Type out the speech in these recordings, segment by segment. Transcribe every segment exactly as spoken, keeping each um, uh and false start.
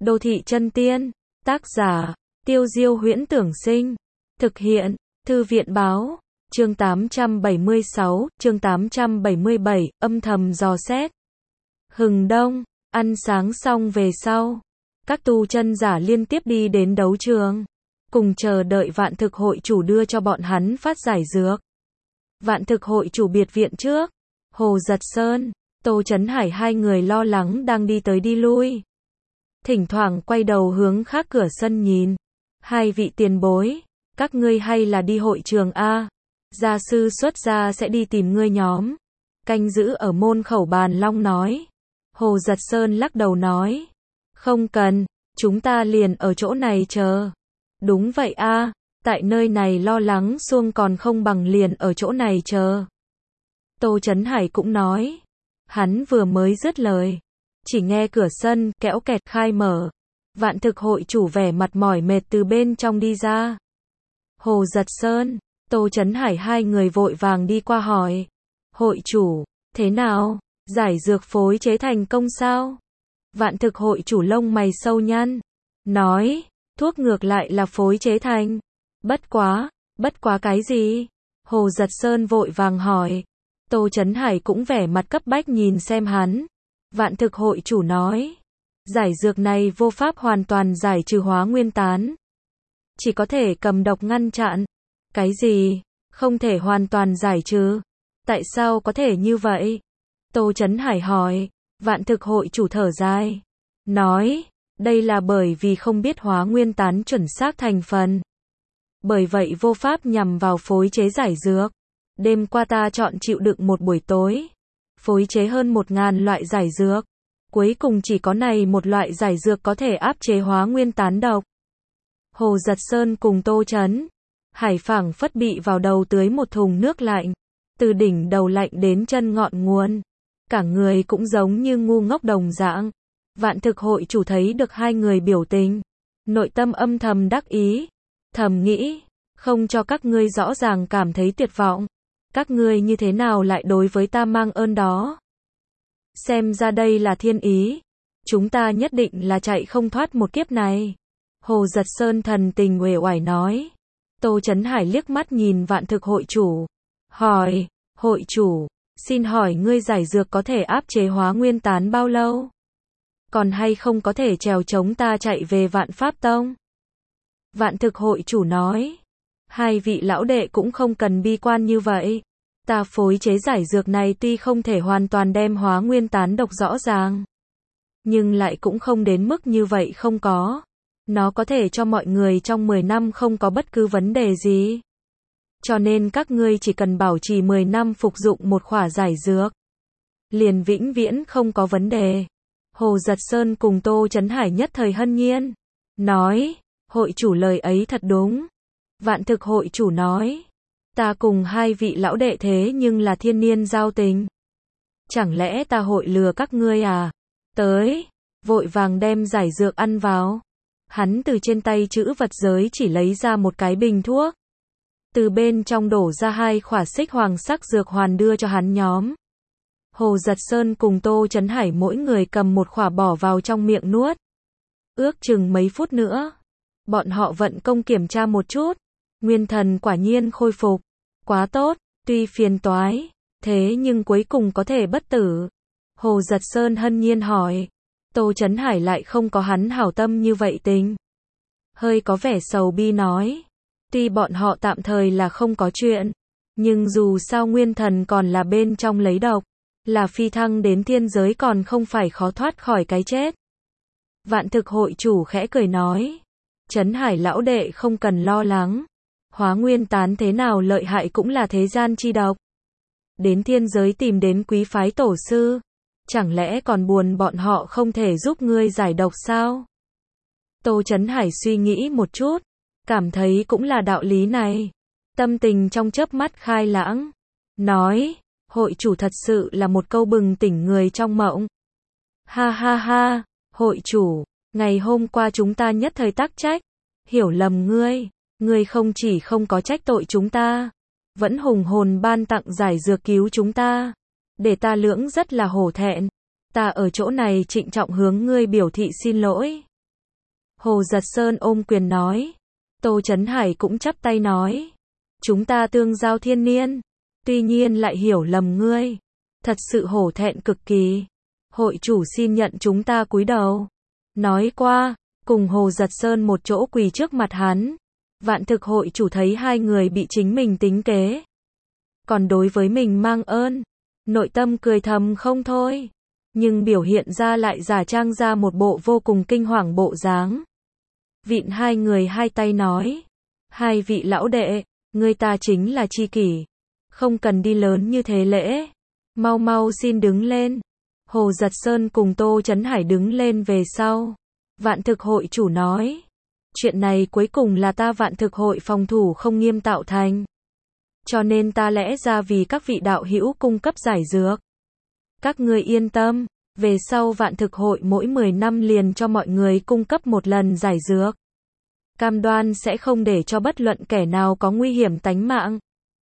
Đô thị chân tiên, tác giả, Tiêu Diêu Huyễn Tưởng Sinh, thực hiện, Thư viện Báo, chương tám trăm bảy mươi sáu, chương tám trăm bảy mươi bảy, âm thầm dò xét. Hừng đông, ăn sáng xong về sau, các tu chân giả liên tiếp đi đến đấu trường, cùng chờ đợi Vạn Thực hội chủ đưa cho bọn hắn phát giải dược. Vạn Thực hội chủ biệt viện trước, Hồ Giật Sơn, Tô Chấn Hải hai người lo lắng đang đi tới đi lui. Thỉnh thoảng quay đầu hướng khác cửa sân nhìn. Hai vị tiền bối, các ngươi hay là đi hội trường A. Gia sư xuất gia sẽ đi tìm ngươi nhóm. Canh giữ ở môn khẩu Bàn Long nói. Hồ Giật Sơn lắc đầu nói. Không cần, chúng ta liền ở chỗ này chờ. Đúng vậy A, tại nơi này lo lắng xuông còn không bằng liền ở chỗ này chờ. Tô Chấn Hải cũng nói. Hắn vừa mới dứt lời. Chỉ nghe cửa sân kéo kẹt khai mở. Vạn Thực hội chủ vẻ mặt mỏi mệt từ bên trong đi ra. Hồ Giật Sơn, Tô Chấn Hải hai người vội vàng đi qua hỏi. Hội chủ, thế nào? Giải dược phối chế thành công sao? Vạn Thực hội chủ lông mày sâu nhăn. Nói, thuốc ngược lại là phối chế thành. Bất quá, bất quá cái gì? Hồ Giật Sơn vội vàng hỏi. Tô Chấn Hải cũng vẻ mặt cấp bách nhìn xem hắn. Vạn Thực hội chủ nói. Giải dược này vô pháp hoàn toàn giải trừ hóa nguyên tán. Chỉ có thể cầm độc ngăn chặn. Cái gì? Không thể hoàn toàn giải trừ. Tại sao có thể như vậy? Tô Chấn Hải hỏi. Vạn Thực hội chủ thở dài. Nói. Đây là bởi vì không biết hóa nguyên tán chuẩn xác thành phần. Bởi vậy vô pháp nhằm vào phối chế giải dược. Đêm qua ta chọn chịu đựng một buổi tối. Phối chế hơn một ngàn loại giải dược. Cuối cùng chỉ có này một loại giải dược có thể áp chế hóa nguyên tán độc. Hồ Giật Sơn cùng Tô Chấn Hải phảng phất bị vào đầu tưới một thùng nước lạnh. Từ đỉnh đầu lạnh đến chân ngọn nguồn. Cả người cũng giống như ngu ngốc đồng dạng. Vạn Thực hội chủ thấy được hai người biểu tình. Nội tâm âm thầm đắc ý. Thầm nghĩ. Không cho các ngươi rõ ràng cảm thấy tuyệt vọng. Các ngươi như thế nào lại đối với ta mang ơn đó? Xem ra đây là thiên ý. Chúng ta nhất định là chạy không thoát một kiếp này. Hồ Giật Sơn thần tình uể oải nói. Tô Chấn Hải liếc mắt nhìn Vạn Thực hội chủ. Hỏi, hội chủ, xin hỏi ngươi giải dược có thể áp chế hóa nguyên tán bao lâu? Còn hay không có thể trèo chống ta chạy về Vạn Pháp Tông? Vạn Thực hội chủ nói. Hai vị lão đệ cũng không cần bi quan như vậy. Ta phối chế giải dược này tuy không thể hoàn toàn đem hóa nguyên tán độc rõ ràng. Nhưng lại cũng không đến mức như vậy không có. Nó có thể cho mọi người trong mười năm không có bất cứ vấn đề gì. Cho nên các ngươi chỉ cần bảo trì mười năm phục dụng một khỏa giải dược. Liền vĩnh viễn không có vấn đề. Hồ Giật Sơn cùng Tô Chấn Hải nhất thời hân nhiên. Nói, hội chủ lời ấy thật đúng. Vạn Thực hội chủ nói. Ta cùng hai vị lão đệ thế nhưng là thiên niên giao tình. Chẳng lẽ ta hội lừa các ngươi à? Tới, vội vàng đem giải dược ăn vào. Hắn từ trên tay trữ vật giới chỉ lấy ra một cái bình thuốc. Từ bên trong đổ ra hai khỏa xích hoàng sắc dược hoàn đưa cho hắn nhóm. Hồ Giật Sơn cùng Tô Chấn Hải mỗi người cầm một khỏa bỏ vào trong miệng nuốt. Ước chừng mấy phút nữa. Bọn họ vận công kiểm tra một chút. Nguyên thần quả nhiên khôi phục. Quá tốt, tuy phiền toái, thế nhưng cuối cùng có thể bất tử. Hồ Giật Sơn hân nhiên hỏi. Tô Chấn Hải lại không có hắn hảo tâm như vậy tình. Hơi có vẻ sầu bi nói. Tuy bọn họ tạm thời là không có chuyện. Nhưng dù sao nguyên thần còn là bên trong lấy độc. Là phi thăng đến thiên giới còn không phải khó thoát khỏi cái chết. Vạn Thực hội chủ khẽ cười nói. Chấn Hải lão đệ không cần lo lắng. Hóa nguyên tán thế nào lợi hại cũng là thế gian chi độc. Đến thiên giới tìm đến quý phái tổ sư. Chẳng lẽ còn buồn bọn họ không thể giúp ngươi giải độc sao? Tô Chấn Hải suy nghĩ một chút. Cảm thấy cũng là đạo lý này. Tâm tình trong chớp mắt khai lãng. Nói, hội chủ thật sự là một câu bừng tỉnh người trong mộng. Ha ha ha, hội chủ, ngày hôm qua chúng ta nhất thời tắc trách. Hiểu lầm ngươi. Ngươi không chỉ không có trách tội chúng ta, vẫn hùng hồn ban tặng giải dược cứu chúng ta. Để ta lưỡng rất là hổ thẹn. Ta ở chỗ này trịnh trọng hướng ngươi biểu thị xin lỗi. Hồ Giật Sơn ôm quyền nói. Tô Chấn Hải cũng chắp tay nói. Chúng ta tương giao thiên niên. Tuy nhiên lại hiểu lầm ngươi. Thật sự hổ thẹn cực kỳ. Hội chủ xin nhận chúng ta cúi đầu. Nói qua, cùng Hồ Giật Sơn một chỗ quỳ trước mặt hắn. Vạn thực hội chủ thấy hai người bị chính mình tính kế. Còn đối với mình mang ơn. Nội tâm cười thầm không thôi. Nhưng biểu hiện ra lại giả trang ra một bộ vô cùng kinh hoàng bộ dáng. Vịn hai người hai tay nói. Hai vị lão đệ, ngươi ta chính là tri kỷ. Không cần đi lớn như thế lễ. Mau mau xin đứng lên. Hồ Giật Sơn cùng Tô Chấn Hải đứng lên về sau. Vạn thực hội chủ nói. Chuyện này cuối cùng là ta vạn thực hội phòng thủ không nghiêm tạo thành. Cho nên ta lẽ ra vì các vị đạo hữu cung cấp giải dược. Các ngươi yên tâm, về sau vạn thực hội mỗi mười năm liền cho mọi người cung cấp một lần giải dược. Cam đoan sẽ không để cho bất luận kẻ nào có nguy hiểm tánh mạng.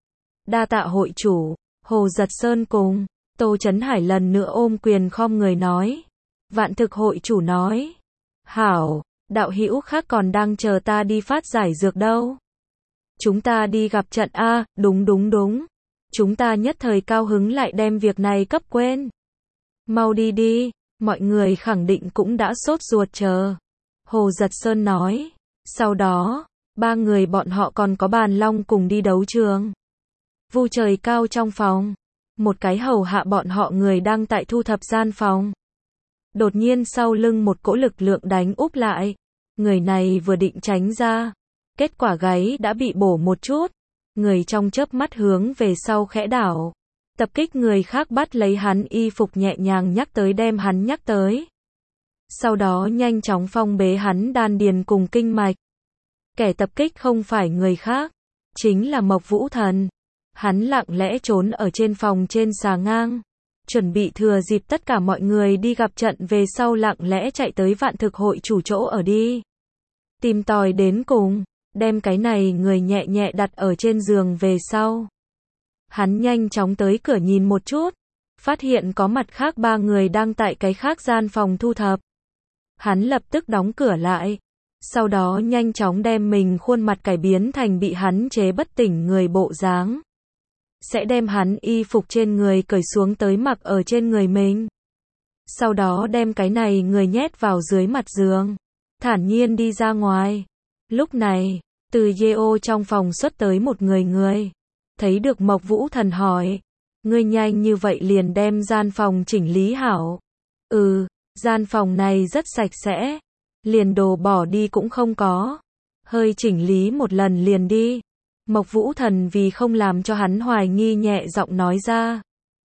Đa tạ hội chủ, Hồ Giật Sơn cùng Tô Chấn Hải lần nữa ôm quyền khom người nói. Vạn thực hội chủ nói. Hảo, đạo hữu khác còn đang chờ ta đi phát giải dược đâu. Chúng ta đi gặp trận A, đúng đúng đúng. Chúng ta nhất thời cao hứng lại đem việc này cấp quên. Mau đi đi, mọi người khẳng định cũng đã sốt ruột chờ. Hồ Giật Sơn nói. Sau đó, ba người bọn họ còn có bàn long cùng đi đấu trường. Vu trời cao trong phòng. Một cái hầu hạ bọn họ người đang tại thu thập gian phòng. Đột nhiên sau lưng một cỗ lực lượng đánh úp lại. Người này vừa định tránh ra. Kết quả gáy đã bị bổ một chút. Người trong chớp mắt hướng về sau khẽ đảo. Tập kích người khác bắt lấy hắn y phục nhẹ nhàng nhắc tới đem hắn nhắc tới. Sau đó nhanh chóng phong bế hắn đan điền cùng kinh mạch. Kẻ tập kích không phải người khác. Chính là Mộc Vũ Thần. Hắn lặng lẽ trốn ở trên phòng trên xà ngang. Chuẩn bị thừa dịp tất cả mọi người đi gặp trận về sau lặng lẽ chạy tới vạn thực hội chủ chỗ ở đi. Tìm tòi đến cùng. Đem cái này người nhẹ nhẹ đặt ở trên giường về sau. Hắn nhanh chóng tới cửa nhìn một chút. Phát hiện có mặt khác ba người đang tại cái khác gian phòng thu thập. Hắn lập tức đóng cửa lại. Sau đó nhanh chóng đem mình khuôn mặt cải biến thành bị hắn chế bất tỉnh người bộ dáng. Sẽ đem hắn y phục trên người cởi xuống tới mặc ở trên người mình. Sau đó đem cái này người nhét vào dưới mặt giường. Thản nhiên đi ra ngoài. Lúc này, từ Yeo trong phòng xuất tới một người người. Thấy được Mộc Vũ Thần hỏi. Ngươi nhanh như vậy liền đem gian phòng chỉnh lý hảo. Ừ, gian phòng này rất sạch sẽ. Liền đồ bỏ đi cũng không có. Hơi chỉnh lý một lần liền đi. Mộc Vũ Thần vì không làm cho hắn hoài nghi nhẹ giọng nói ra.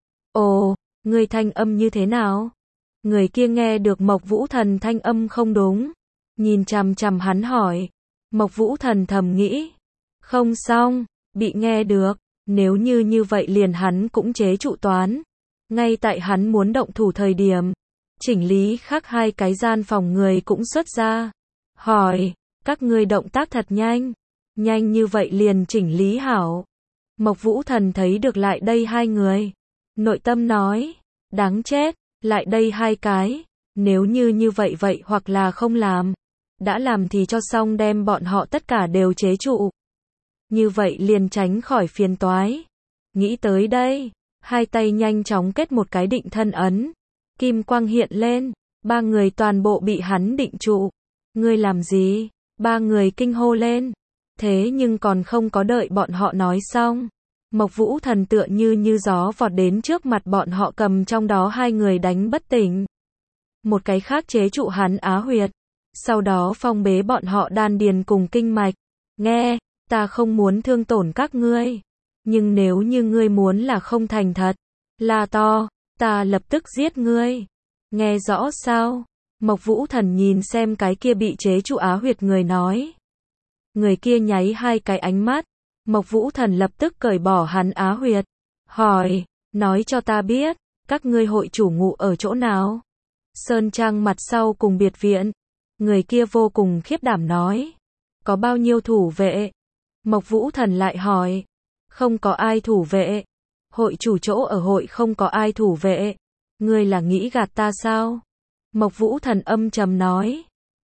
Ồ, ngươi thanh âm như thế nào? Người kia nghe được Mộc Vũ Thần thanh âm không đúng. Nhìn chằm chằm hắn hỏi. Mộc Vũ Thần thầm nghĩ. Không xong, bị nghe được. Nếu như như vậy liền hắn cũng chế trụ toán. Ngay tại hắn muốn động thủ thời điểm. Chỉnh lý khác hai cái gian phòng người cũng xuất ra. Hỏi, các ngươi động tác thật nhanh. Nhanh như vậy liền chỉnh lý hảo. Mộc Vũ Thần thấy được lại đây hai người. Nội tâm nói, đáng chết, lại đây hai cái. Nếu như như vậy vậy hoặc là không làm. Đã làm thì cho xong đem bọn họ tất cả đều chế trụ. Như vậy liền tránh khỏi phiền toái. Nghĩ tới đây, hai tay nhanh chóng kết một cái định thân ấn. Kim quang hiện lên, ba người toàn bộ bị hắn định trụ. Ngươi làm gì? Ba người kinh hô lên. Thế nhưng còn không có đợi bọn họ nói xong. Mộc Vũ Thần tựa như như gió vọt đến trước mặt bọn họ cầm trong đó hai người đánh bất tỉnh. Một cái khác chế trụ hắn á huyệt. Sau đó phong bế bọn họ đan điền cùng kinh mạch. Nghe, ta không muốn thương tổn các ngươi. Nhưng nếu như ngươi muốn là không thành thật, la to, ta lập tức giết ngươi. Nghe rõ sao? Mộc Vũ Thần nhìn xem cái kia bị chế trụ á huyệt người nói. Người kia nháy hai cái ánh mắt. Mộc Vũ Thần lập tức cởi bỏ hắn á huyệt. Hỏi, nói cho ta biết, các ngươi hội chủ ngụ ở chỗ nào? Sơn Trang mặt sau cùng biệt viện. Người kia vô cùng khiếp đảm nói. Có bao nhiêu thủ vệ? Mộc Vũ Thần lại hỏi. Không có ai thủ vệ. Hội chủ chỗ ở hội không có ai thủ vệ. Ngươi là nghĩ gạt ta sao? Mộc Vũ Thần âm trầm nói.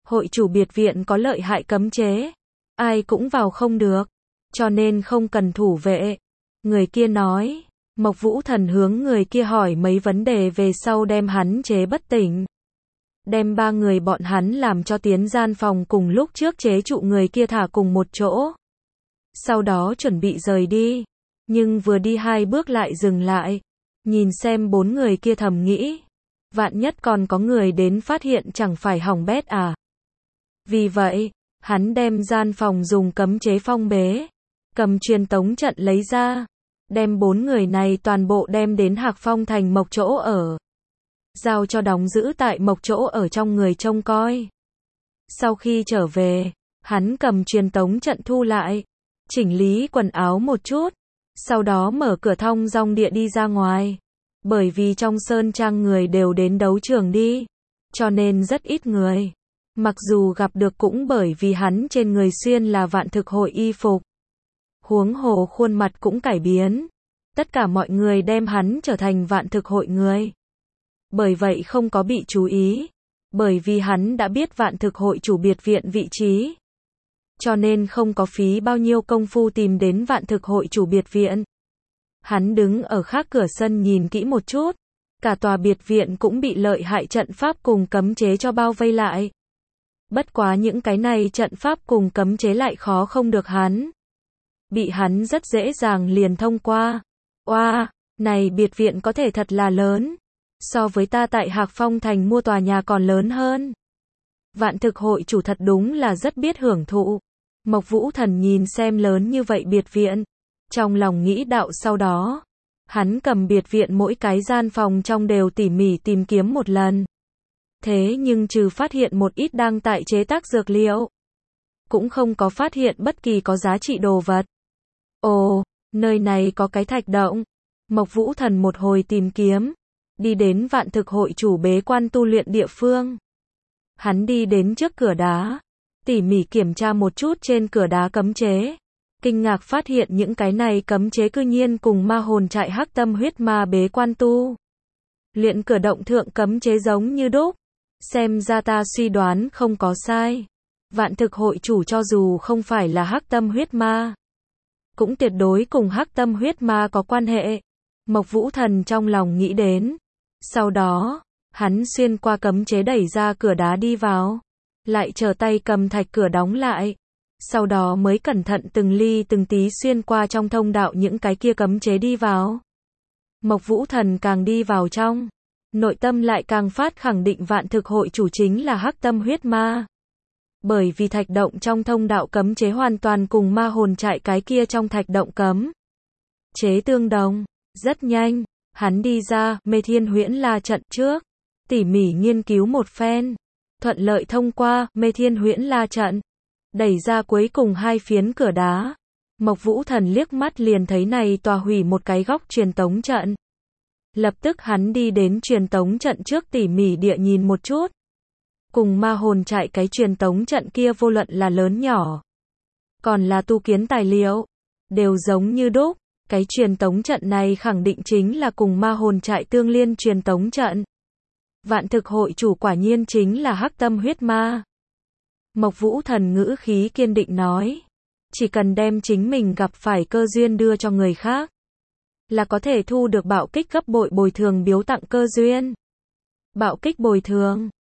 Hội chủ biệt viện có lợi hại cấm chế, ai cũng vào không được, cho nên không cần thủ vệ. Người kia nói, Mộc Vũ Thần hướng người kia hỏi mấy vấn đề về sau đem hắn chế bất tỉnh. Đem ba người bọn hắn làm cho tiến gian phòng cùng lúc trước chế trụ người kia thả cùng một chỗ. Sau đó chuẩn bị rời đi, nhưng vừa đi hai bước lại dừng lại, nhìn xem bốn người kia thầm nghĩ, vạn nhất còn có người đến phát hiện chẳng phải hỏng bét à. Vì vậy, hắn đem gian phòng dùng cấm chế phong bế, cầm truyền tống trận lấy ra, đem bốn người này toàn bộ đem đến Hạc Phong thành Mộc chỗ ở, giao cho đóng giữ tại Mộc chỗ ở trong người trông coi. Sau khi trở về, hắn cầm truyền tống trận thu lại, chỉnh lý quần áo một chút, sau đó mở cửa thông dong địa đi ra ngoài. Bởi vì trong sơn trang người đều đến đấu trường đi, cho nên rất ít người. Mặc dù gặp được cũng bởi vì hắn trên người xuyên là vạn thực hội y phục. Huống hồ khuôn mặt cũng cải biến. Tất cả mọi người đem hắn trở thành vạn thực hội người. Bởi vậy không có bị chú ý. Bởi vì hắn đã biết vạn thực hội chủ biệt viện vị trí. Cho nên không có phí bao nhiêu công phu tìm đến vạn thực hội chủ biệt viện. Hắn đứng ở khác cửa sân nhìn kỹ một chút. Cả tòa biệt viện cũng bị lợi hại trận pháp cùng cấm chế cho bao vây lại. Bất quá những cái này trận pháp cùng cấm chế lại khó không được hắn. Bị hắn rất dễ dàng liền thông qua. Oa, wow, này biệt viện có thể thật là lớn. So với ta tại Hạc Phong thành mua tòa nhà còn lớn hơn. Vạn thực hội chủ thật đúng là rất biết hưởng thụ. Mộc Vũ Thần nhìn xem lớn như vậy biệt viện. Trong lòng nghĩ đạo sau đó. Hắn cầm biệt viện mỗi cái gian phòng trong đều tỉ mỉ tìm kiếm một lần. Thế nhưng trừ phát hiện một ít đang tại chế tác dược liệu. Cũng không có phát hiện bất kỳ có giá trị đồ vật. Ồ, nơi này có cái thạch động. Mộc Vũ Thần một hồi tìm kiếm. Đi đến vạn thực hội chủ bế quan tu luyện địa phương. Hắn đi đến trước cửa đá. Tỉ mỉ kiểm tra một chút trên cửa đá cấm chế. Kinh ngạc phát hiện những cái này cấm chế cư nhiên cùng ma hồn trại Hắc Tâm huyết ma bế quan tu. Luyện cửa động thượng cấm chế giống như đúc. Xem ra ta suy đoán không có sai. Vạn thực hội chủ cho dù không phải là Hắc Tâm huyết ma, cũng tuyệt đối cùng Hắc Tâm huyết ma có quan hệ. Mộc Vũ Thần trong lòng nghĩ đến. Sau đó, hắn xuyên qua cấm chế đẩy ra cửa đá đi vào. Lại trở tay cầm thạch cửa đóng lại. Sau đó mới cẩn thận từng ly từng tí xuyên qua trong thông đạo những cái kia cấm chế đi vào. Mộc Vũ Thần càng đi vào trong, nội tâm lại càng phát khẳng định vạn thực hội chủ chính là Hắc Tâm huyết ma. Bởi vì thạch động trong thông đạo cấm chế hoàn toàn cùng ma hồn trại cái kia trong thạch động cấm chế tương đồng. Rất nhanh, hắn đi ra Mê Thiên Huyễn La trận trước, tỉ mỉ nghiên cứu một phen, thuận lợi thông qua Mê Thiên Huyễn La trận, đẩy ra cuối cùng hai phiến cửa đá. Mộc Vũ Thần liếc mắt liền thấy này tòa hủy một cái góc truyền tống trận. Lập tức hắn đi đến truyền tống trận trước tỉ mỉ địa nhìn một chút. Cùng ma hồn trại cái truyền tống trận kia vô luận là lớn nhỏ, còn là tu kiến tài liệu, đều giống như đúc. Cái truyền tống trận này khẳng định chính là cùng ma hồn trại tương liên truyền tống trận. Vạn thực hội chủ quả nhiên chính là Hắc Tâm huyết ma. Mộc Vũ Thần ngữ khí kiên định nói. Chỉ cần đem chính mình gặp phải cơ duyên đưa cho người khác, là có thể thu được bạo kích gấp bội bồi thường biếu tặng cơ duyên. Bạo kích bồi thường.